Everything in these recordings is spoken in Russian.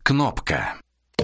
Кнопка.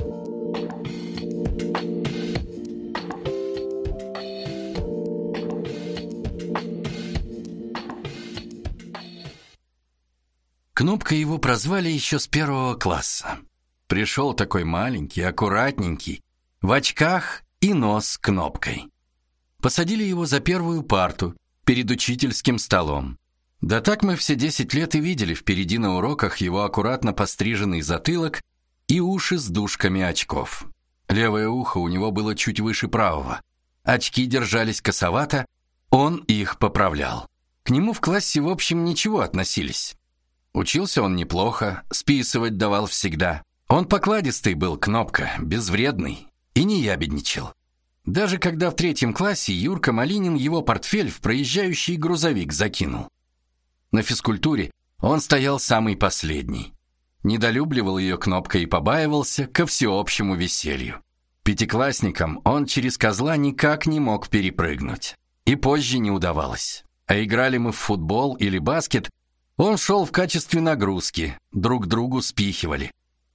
Кнопка его прозвали еще с 1 класса. Пришел такой маленький, аккуратненький, в очках и нос кнопкой. Посадили его за первую парту перед учительским столом. Да так мы все 10 лет и видели впереди на уроках его аккуратно постриженный затылок и уши с дужками очков. Левое ухо у него было чуть выше правого. Очки держались косовато, он их поправлял. К нему в классе, в общем, ничего относились. Учился он неплохо, списывать давал всегда. Он покладистый был, Кнопка, безвредный, и не ябедничал. Даже когда в 3 классе Юрка Малинин его портфель в проезжающий грузовик закинул. На физкультуре он стоял самый последний. Недолюбливал ее Кнопка и побаивался ко всеобщему веселью. Пятиклассникам он через козла никак не мог перепрыгнуть. И позже не удавалось. А играли мы в футбол или баскет, он шел в качестве нагрузки, друг другу спихивали.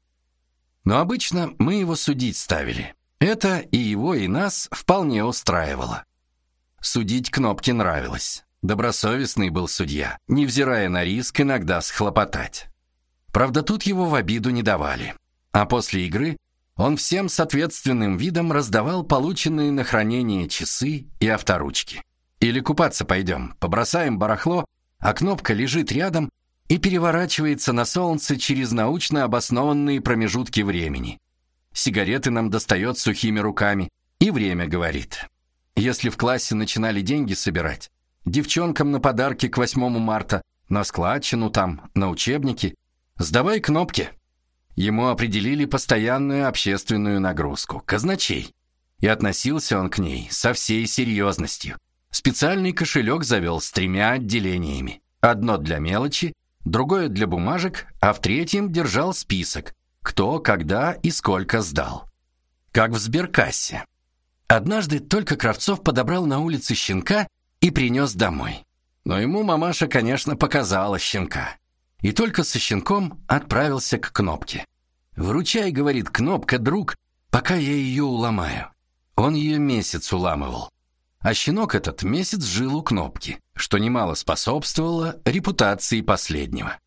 Но обычно мы его судить ставили. Это и его, и нас вполне устраивало. Судить Кнопке нравилось. Добросовестный был судья, невзирая на риск иногда схлопотать. Правда, тут его в обиду не давали. А после игры он всем с ответственным видом раздавал полученные на хранение часы и авторучки. Или купаться пойдем, побросаем барахло, а Кнопка лежит рядом и переворачивается на солнце через научно обоснованные промежутки времени. Сигареты нам достает сухими руками и время говорит. Если в классе начинали деньги собирать, девчонкам на подарки к 8 марта, на складчину там, на учебники, сдавай Кнопке. Ему определили постоянную общественную нагрузку – казначей. И относился он к ней со всей серьезностью. Специальный кошелек завел с 3 отделениями. Одно для мелочи, другое для бумажек, а в 3 держал список, кто, когда и сколько сдал. Как в сберкассе. Однажды только Кравцов подобрал на улице щенка и принес домой. Но ему мамаша, конечно, показала щенка. И только со щенком отправился к Кнопке. «Выручай, — говорит, — Кнопка, друг, пока я ее уломаю». Он ее месяц уламывал. А щенок этот месяц жил у Кнопки, что немало способствовало репутации последнего.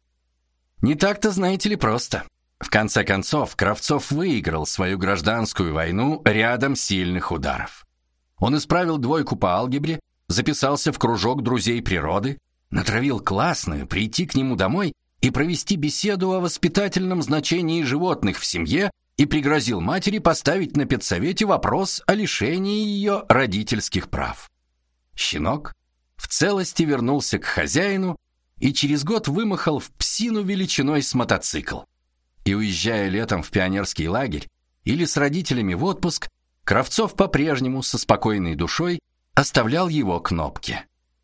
Не так-то, знаете ли, просто. В конце концов, Кравцов выиграл свою гражданскую войну рядом сильных ударов. Он исправил 2 по алгебре, записался в кружок друзей природы, натравил классную прийти к нему домой и провести беседу о воспитательном значении животных в семье и пригрозил матери поставить на педсовете вопрос о лишении ее родительских прав. Щенок в целости вернулся к хозяину и через год вымахал в псину величиной с мотоцикл. И уезжая летом в пионерский лагерь или с родителями в отпуск, Кравцов по-прежнему со спокойной душой оставлял его Кнопке.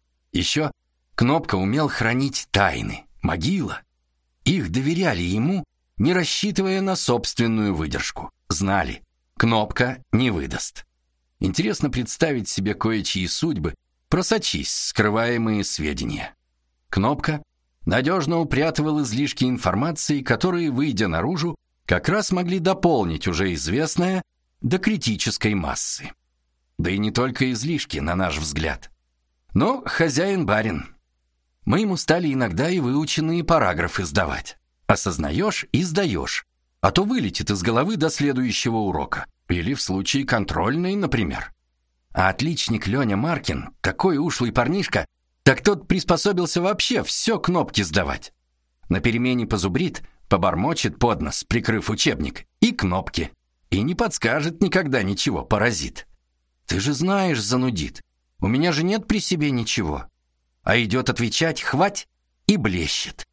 Еще Кнопка умел хранить тайны, могила. Их доверяли ему, не рассчитывая на собственную выдержку. Знали, Кнопка не выдаст. Интересно представить себе кое-чьи судьбы, просочись скрываемые сведения. Кнопка надежно упрятывал излишки информации, которые, выйдя наружу, как раз могли дополнить уже известное до критической массы. Да и не только излишки, на наш взгляд. Но хозяин-барин. Мы ему стали иногда и выученные параграфы сдавать. Осознаешь и сдаешь, а то вылетит из головы до следующего урока. Или в случае контрольной, например. А отличник Леня Маркин, такой ушлый парнишка, так тот приспособился вообще все Кнопке сдавать. На перемене позубрит, побормочет под нос, прикрыв учебник, и Кнопке. И не подскажет никогда ничего, паразит. Ты же знаешь, занудит. У меня же нет при себе ничего. А идет отвечать «хвать» и блещет.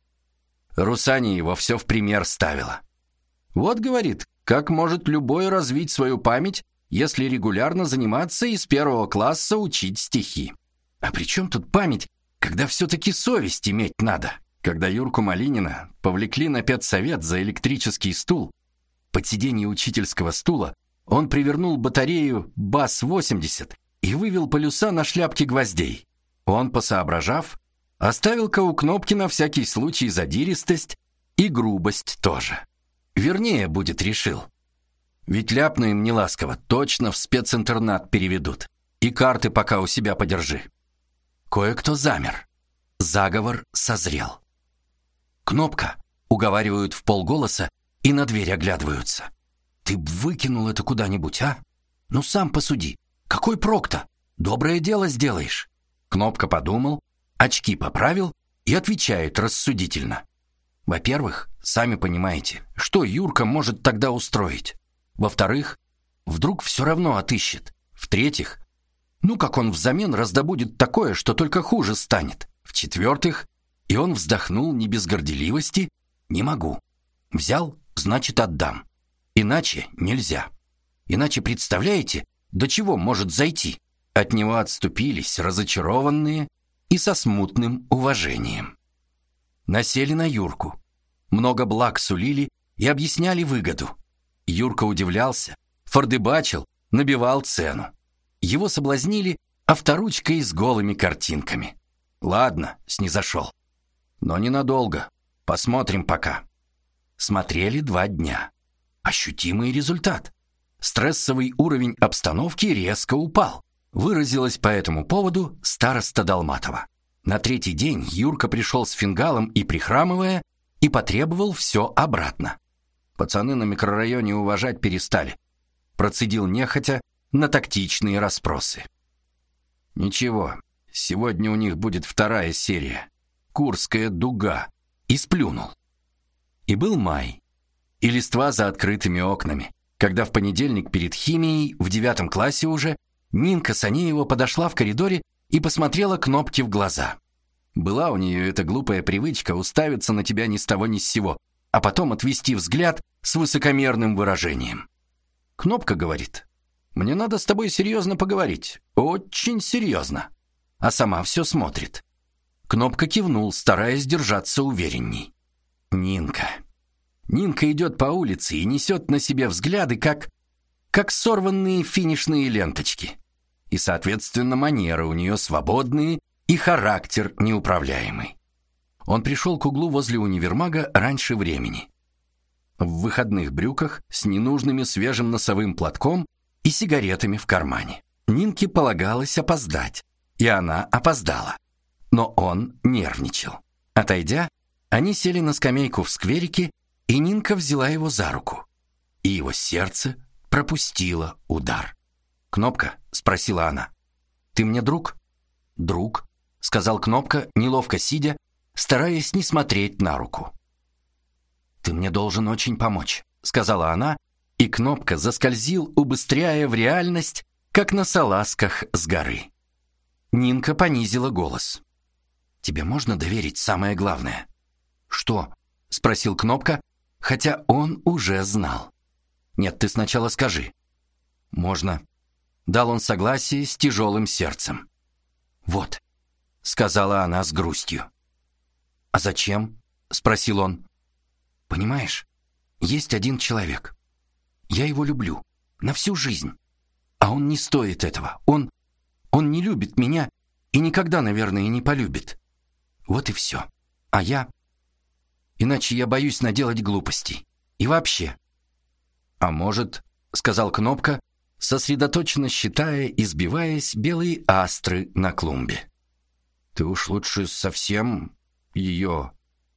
Русаня его все в пример ставила. Вот, говорит, как может любой развить свою память, если регулярно заниматься и с 1 класса учить стихи. А при чем тут память, когда все-таки совесть иметь надо? Когда Юрку Малинина повлекли на педсовет за электрический стул, под сиденье учительского стула он привернул батарею БАС-80 и вывел полюса на шляпке гвоздей. Он, посоображав, оставил-ка у Кнопки на всякий случай задиристость и грубость тоже. Вернее, будет решил. Ведь ляпну им неласково, точно в специнтернат переведут. И карты пока у себя подержи. Кое-кто замер. Заговор созрел. «Кнопка!» — уговаривают вполголоса и на дверь оглядываются. «Ты б выкинул это куда-нибудь, а? Ну сам посуди. Какой прок-то? Доброе дело сделаешь». Кнопка подумал, очки поправил и отвечает рассудительно. Во-первых, сами понимаете, что Юрка может тогда устроить. Во-вторых, вдруг все равно отыщет. В-третьих, ну как он взамен раздобудет такое, что только хуже станет. В-четвертых, и он вздохнул не без горделивости, не могу. Взял, значит отдам. Иначе нельзя. Иначе представляете, до чего может зайти? От него отступились разочарованные и со смутным уважением. Насели на Юрку. Много благ сулили и объясняли выгоду. Юрка удивлялся, фордыбачил, набивал цену. Его соблазнили авторучкой с голыми картинками. Ладно, снизошел. Но ненадолго. Посмотрим пока. Смотрели 2 дня. Ощутимый результат. Стрессовый уровень обстановки резко упал. Выразилась по этому поводу староста Долматова. На 3-й день Юрка пришел с фингалом и прихрамывая, и потребовал все обратно. Пацаны на микрорайоне уважать перестали. Процедил нехотя на тактичные расспросы. Ничего, сегодня у них будет 2-я серия. Курская дуга. И сплюнул. И был май. И листва за открытыми окнами. Когда в понедельник перед химией, в 9 классе уже, Нинка Санеева подошла в коридоре и посмотрела Кнопке в глаза. Была у нее эта глупая привычка уставиться на тебя ни с того ни с сего, а потом отвести взгляд с высокомерным выражением. Кнопка говорит: «Мне надо с тобой серьезно поговорить, очень серьезно». А сама все смотрит. Кнопка кивнул, стараясь держаться уверенней. Нинка идет по улице и несет на себе взгляды, как сорванные финишные ленточки. И, соответственно, манеры у нее свободные и характер неуправляемый. Он пришел к углу возле универмага раньше времени. В выходных брюках с ненужными свежим носовым платком и сигаретами в кармане. Нинке полагалось опоздать, и она опоздала. Но он нервничал. Отойдя, они сели на скамейку в скверике, и Нинка взяла его за руку. И его сердце пропустило удар. «Кнопка?» — спросила она. «Ты мне друг?» «Друг», — сказал Кнопка, неловко сидя, стараясь не смотреть на руку. «Ты мне должен очень помочь», — сказала она, и Кнопка заскользил, убыстряя в реальность, как на салазках с горы. Нинка понизила голос. «Тебе можно доверить самое главное?» «Что?» — спросил Кнопка, хотя он уже знал. «Нет, ты сначала скажи». «Можно». Дал он согласие с тяжелым сердцем. «Вот», — сказала она с грустью. «А зачем?» — спросил он. «Понимаешь, есть один человек. Я его люблю. На всю жизнь. А он не стоит этого. Он не любит меня и никогда, наверное, не полюбит. Вот и все. А я... Иначе я боюсь наделать глупостей. И вообще...» «А может, — сказал Кнопка, сосредоточенно считая и сбиваясь белые астры на клумбе, — ты уж лучше совсем ее...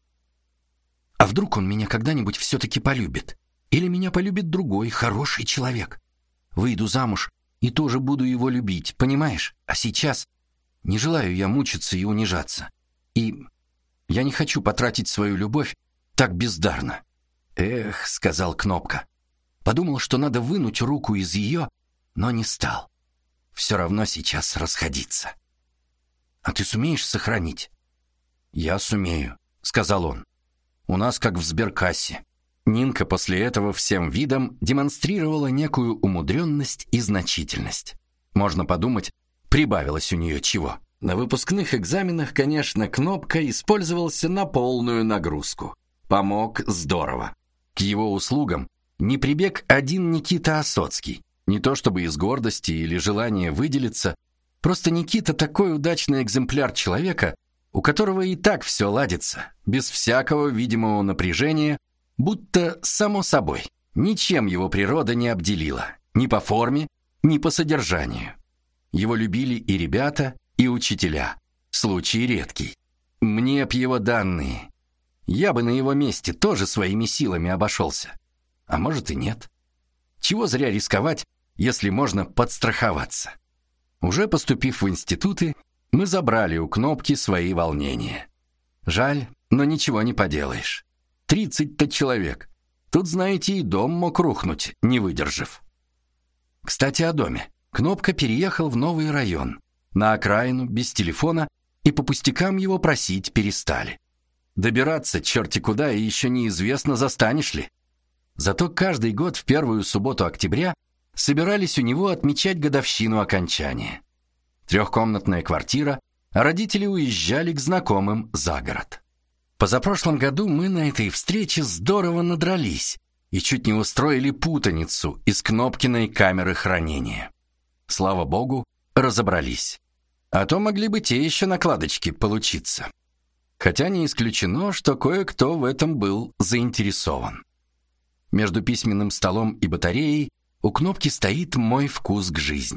А вдруг он меня когда-нибудь все-таки полюбит? Или меня полюбит другой, хороший человек? Выйду замуж и тоже буду его любить, понимаешь? А сейчас не желаю я мучиться и унижаться. И я не хочу потратить свою любовь так бездарно». «Эх», — сказал Кнопка. Подумал, что надо вынуть руку из ее, но не стал. Все равно сейчас расходиться. «А ты сумеешь сохранить?» «Я сумею», — сказал он. «У нас как в сберкассе». Нинка после этого всем видом демонстрировала некую умудренность и значительность. Можно подумать, прибавилось у нее чего. На выпускных экзаменах, конечно, Кнопка использовался на полную нагрузку. Помог здорово. К его услугам не прибег один Никита Осоцкий. Не то чтобы из гордости или желания выделиться, просто Никита такой удачный экземпляр человека, у которого и так все ладится, без всякого видимого напряжения Будто само собой. Ничем его природа не обделила. Ни по форме, ни по содержанию. Его любили и ребята, и учителя. Случай редкий. Мне б его данные. Я бы на его месте тоже своими силами обошелся. А может и нет. Чего зря рисковать, если можно подстраховаться. Уже поступив в институты, мы забрали у Кнопки свои волнения. Жаль, но ничего не поделаешь. 30-то человек. Тут, знаете, и дом мог рухнуть, не выдержав. Кстати, о доме. Кнопка переехал в новый район, на окраину, без телефона, и по пустякам его просить перестали. Добираться черти куда, и еще неизвестно, застанешь ли. Зато каждый год в первую субботу октября собирались у него отмечать годовщину окончания. 3-комнатная квартира, а родители уезжали к знакомым за город. Позапрошлом году мы на этой встрече здорово надрались и чуть не устроили путаницу из Кнопкиной камеры хранения. Слава богу, разобрались. А то могли бы те еще накладочки получиться. Хотя не исключено, что кое-кто в этом был заинтересован. Между письменным столом и батареей у Кнопки стоит мой вкус к жизни.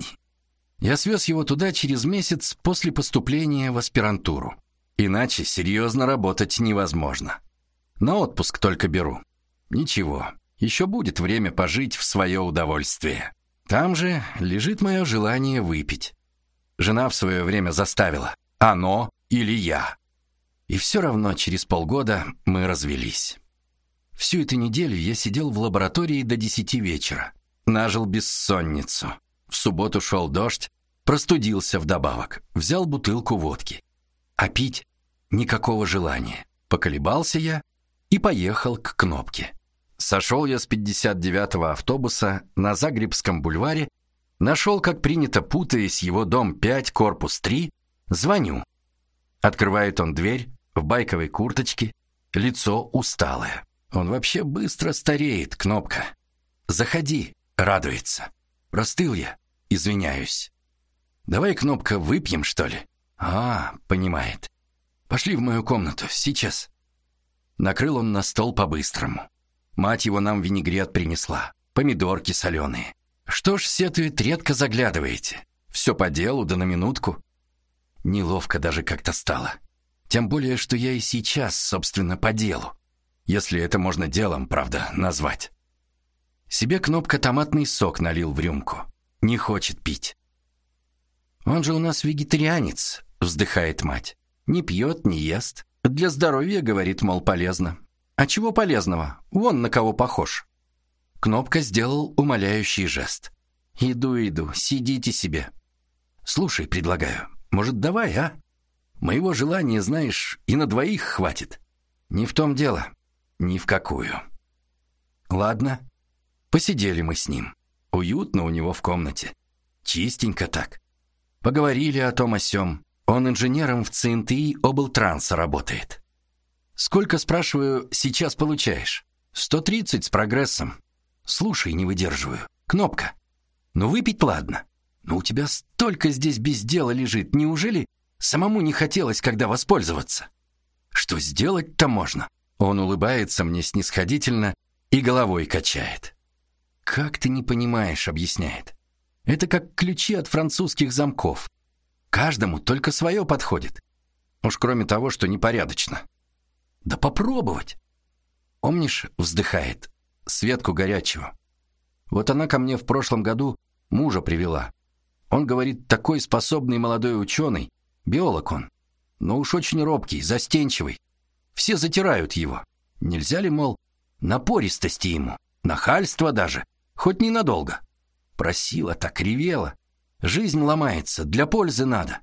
Я свез его туда через месяц после поступления в аспирантуру. Иначе серьезно работать невозможно. На отпуск только беру. Ничего, еще будет время пожить в свое удовольствие. Там же лежит мое желание выпить. Жена в свое время заставила. Оно или я. И все равно через полгода мы развелись. Всю эту неделю я сидел в лаборатории до 10 вечера. Нажил бессонницу. В субботу шел дождь, простудился вдобавок. Взял бутылку водки. А пить никакого желания. Поколебался я и поехал к Кнопке. Сошел я с 59-го автобуса на Загребском бульваре, нашел, как принято, путаясь, его дом 5, корпус 3, звоню. Открывает он дверь в байковой курточке, лицо усталое. Он вообще быстро стареет, Кнопка. Заходи, радуется. Простыл я, извиняюсь. Давай, Кнопка, выпьем, что ли? Понимает. Пошли в мою комнату, сейчас. Накрыл он на стол по-быстрому. Мать его нам винегрет принесла, помидорки соленые. Что ж, сетует, редко заглядываете. Все по делу, да на минутку. Неловко даже как-то стало. Тем более, что я и сейчас, собственно, по делу. Если это можно делом, правда, назвать. Себе Кнопка томатный сок налил в рюмку. Не хочет пить. Он же у нас вегетарианец, вздыхает мать. Не пьет, не ест. Для здоровья, говорит, мол, полезно. А чего полезного? Вон на кого похож. Кнопка сделал умоляющий жест. Иду, сидите себе. Слушай, предлагаю, может, давай, а? Моего желания, знаешь, и на 2 хватит. Не в том дело. Ни в какую. Ладно. Посидели мы с ним. Уютно у него в комнате. Чистенько так. Поговорили о том о сём. Он инженером в ЦНТИ облтранса работает. Сколько, спрашиваю, сейчас получаешь? 130 с прогрессом. Слушай, не выдерживаю. Кнопка. Ну выпить ладно. Но у тебя столько здесь без дела лежит. Неужели самому не хотелось, когда воспользоваться? Что сделать-то можно? Он улыбается мне снисходительно и головой качает. Как ты не понимаешь, объясняет. Это как ключи от французских замков. Каждому только свое подходит. Уж кроме того, что непорядочно. Да попробовать. Помнишь, вздыхает, Светку Горячего. Вот она ко мне в прошлом году мужа привела. Он, говорит, такой способный молодой ученый, биолог он, но уж очень робкий, застенчивый. Все затирают его. Нельзя ли, мол, напористости ему, нахальства даже, хоть ненадолго. Просила, так ревела. Жизнь ломается, для пользы надо.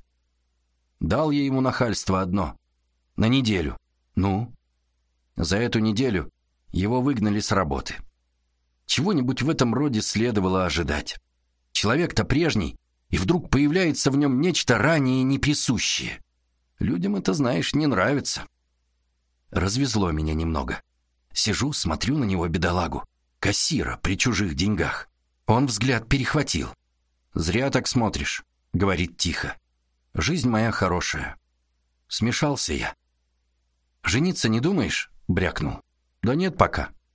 Дал я ему нахальство одно. На неделю. Ну? За эту неделю его выгнали с работы. Чего-нибудь в этом роде следовало ожидать. Человек-то прежний, и вдруг появляется в нем нечто ранее неприсущее. Людям это, знаешь, не нравится. Развезло меня немного. Сижу, смотрю на него, бедолагу, кассира при чужих деньгах. Он взгляд перехватил. «Зря так смотришь», — говорит тихо. «Жизнь моя хорошая». Смешался я. «Жениться не думаешь?» — брякнул. «Да нет пока.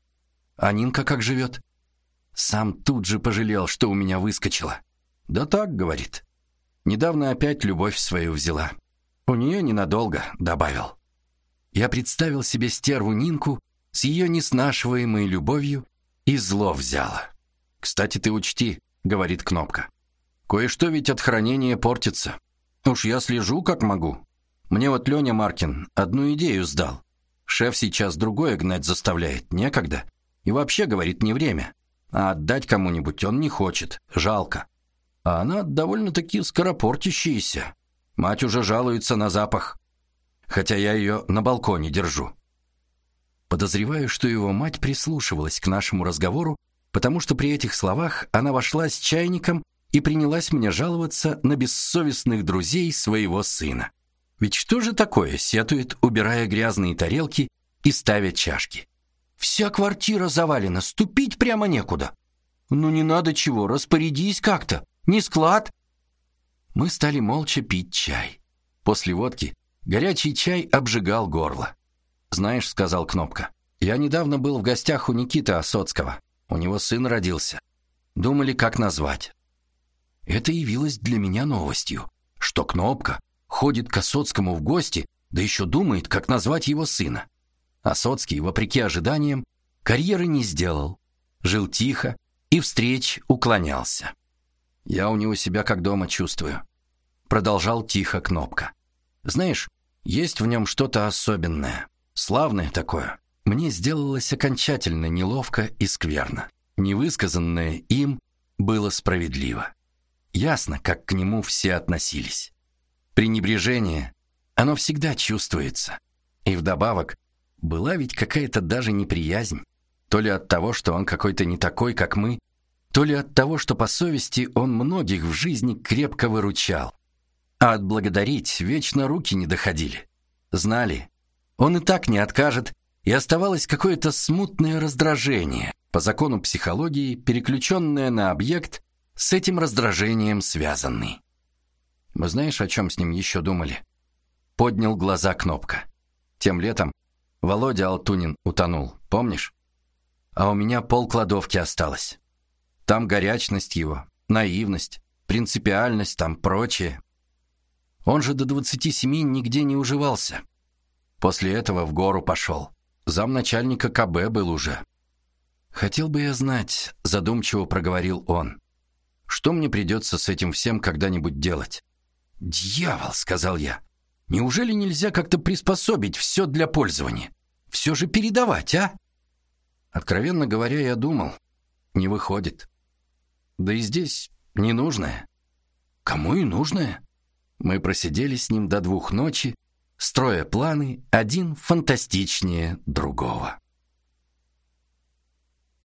А Нинка как живет? Сам тут же пожалел, что у меня выскочила. Да так, говорит. Недавно опять любовь свою взяла. У нее ненадолго, добавил. Я представил себе стерву Нинку с ее неснашиваемой любовью, и зло взяло. «Кстати, ты учти», — говорит Кнопка. «Кое-что ведь от хранения портится. Уж я слежу, как могу. Мне вот Леня Маркин одну идею сдал. Шеф сейчас другое гнать заставляет, некогда. И вообще, говорит, не время. А отдать кому-нибудь он не хочет, жалко. А она довольно-таки скоропортящаяся. Мать уже жалуется на запах. Хотя я ее на балконе держу». Подозреваю, что его мать прислушивалась к нашему разговору, потому что при этих словах она вошла с чайником и принялась мне жаловаться на бессовестных друзей своего сына. Ведь что же такое, сетует, убирая грязные тарелки и ставя чашки. «Вся квартира завалена, ступить прямо некуда. Ну не надо чего, распорядись как-то, не склад». Мы стали молча пить чай. После водки горячий чай обжигал горло. «Знаешь, — сказал Кнопка, — я недавно был в гостях у Никиты Осоцкого. У него сын родился. Думали, как назвать». Это явилось для меня новостью, что Кнопка ходит к Осоцкому в гости, да еще думает, как назвать его сына. Осоцкий, вопреки ожиданиям, карьеры не сделал. Жил тихо и встреч уклонялся. «Я у него себя как дома чувствую», — продолжал тихо Кнопка. «Знаешь, есть в нем что-то особенное. Славное такое. Мне сделалось окончательно неловко и скверно. Невысказанное им было справедливо. Ясно, как к нему все относились. Пренебрежение, оно всегда чувствуется. И вдобавок, была ведь какая-то даже неприязнь. То ли от того, что он какой-то не такой, как мы, то ли от того, что по совести он многих в жизни крепко выручал. А отблагодарить вечно руки не доходили. Знали, он и так не откажет, и оставалось какое-то смутное раздражение, по закону психологии, переключенное на объект, с этим раздражением связанный. Мы знаешь, о чем с ним еще думали? Поднял глаза Кнопка. Тем летом Володя Алтунин утонул, помнишь? А у меня полкладовки осталось. Там горячность его, наивность, принципиальность, там прочее. Он же до 27 нигде не уживался. После этого в гору пошел. Замначальника КБ был уже. «Хотел бы я знать», — задумчиво проговорил он, «что мне придется с этим всем когда-нибудь делать?» «Дьявол», — сказал я, «неужели нельзя как-то приспособить все для пользования? Все же передавать, а?» Откровенно говоря, я думал, не выходит. Да и здесь ненужное. Кому и нужное? Мы просидели с ним до 2 ночи, строя планы, один фантастичнее другого.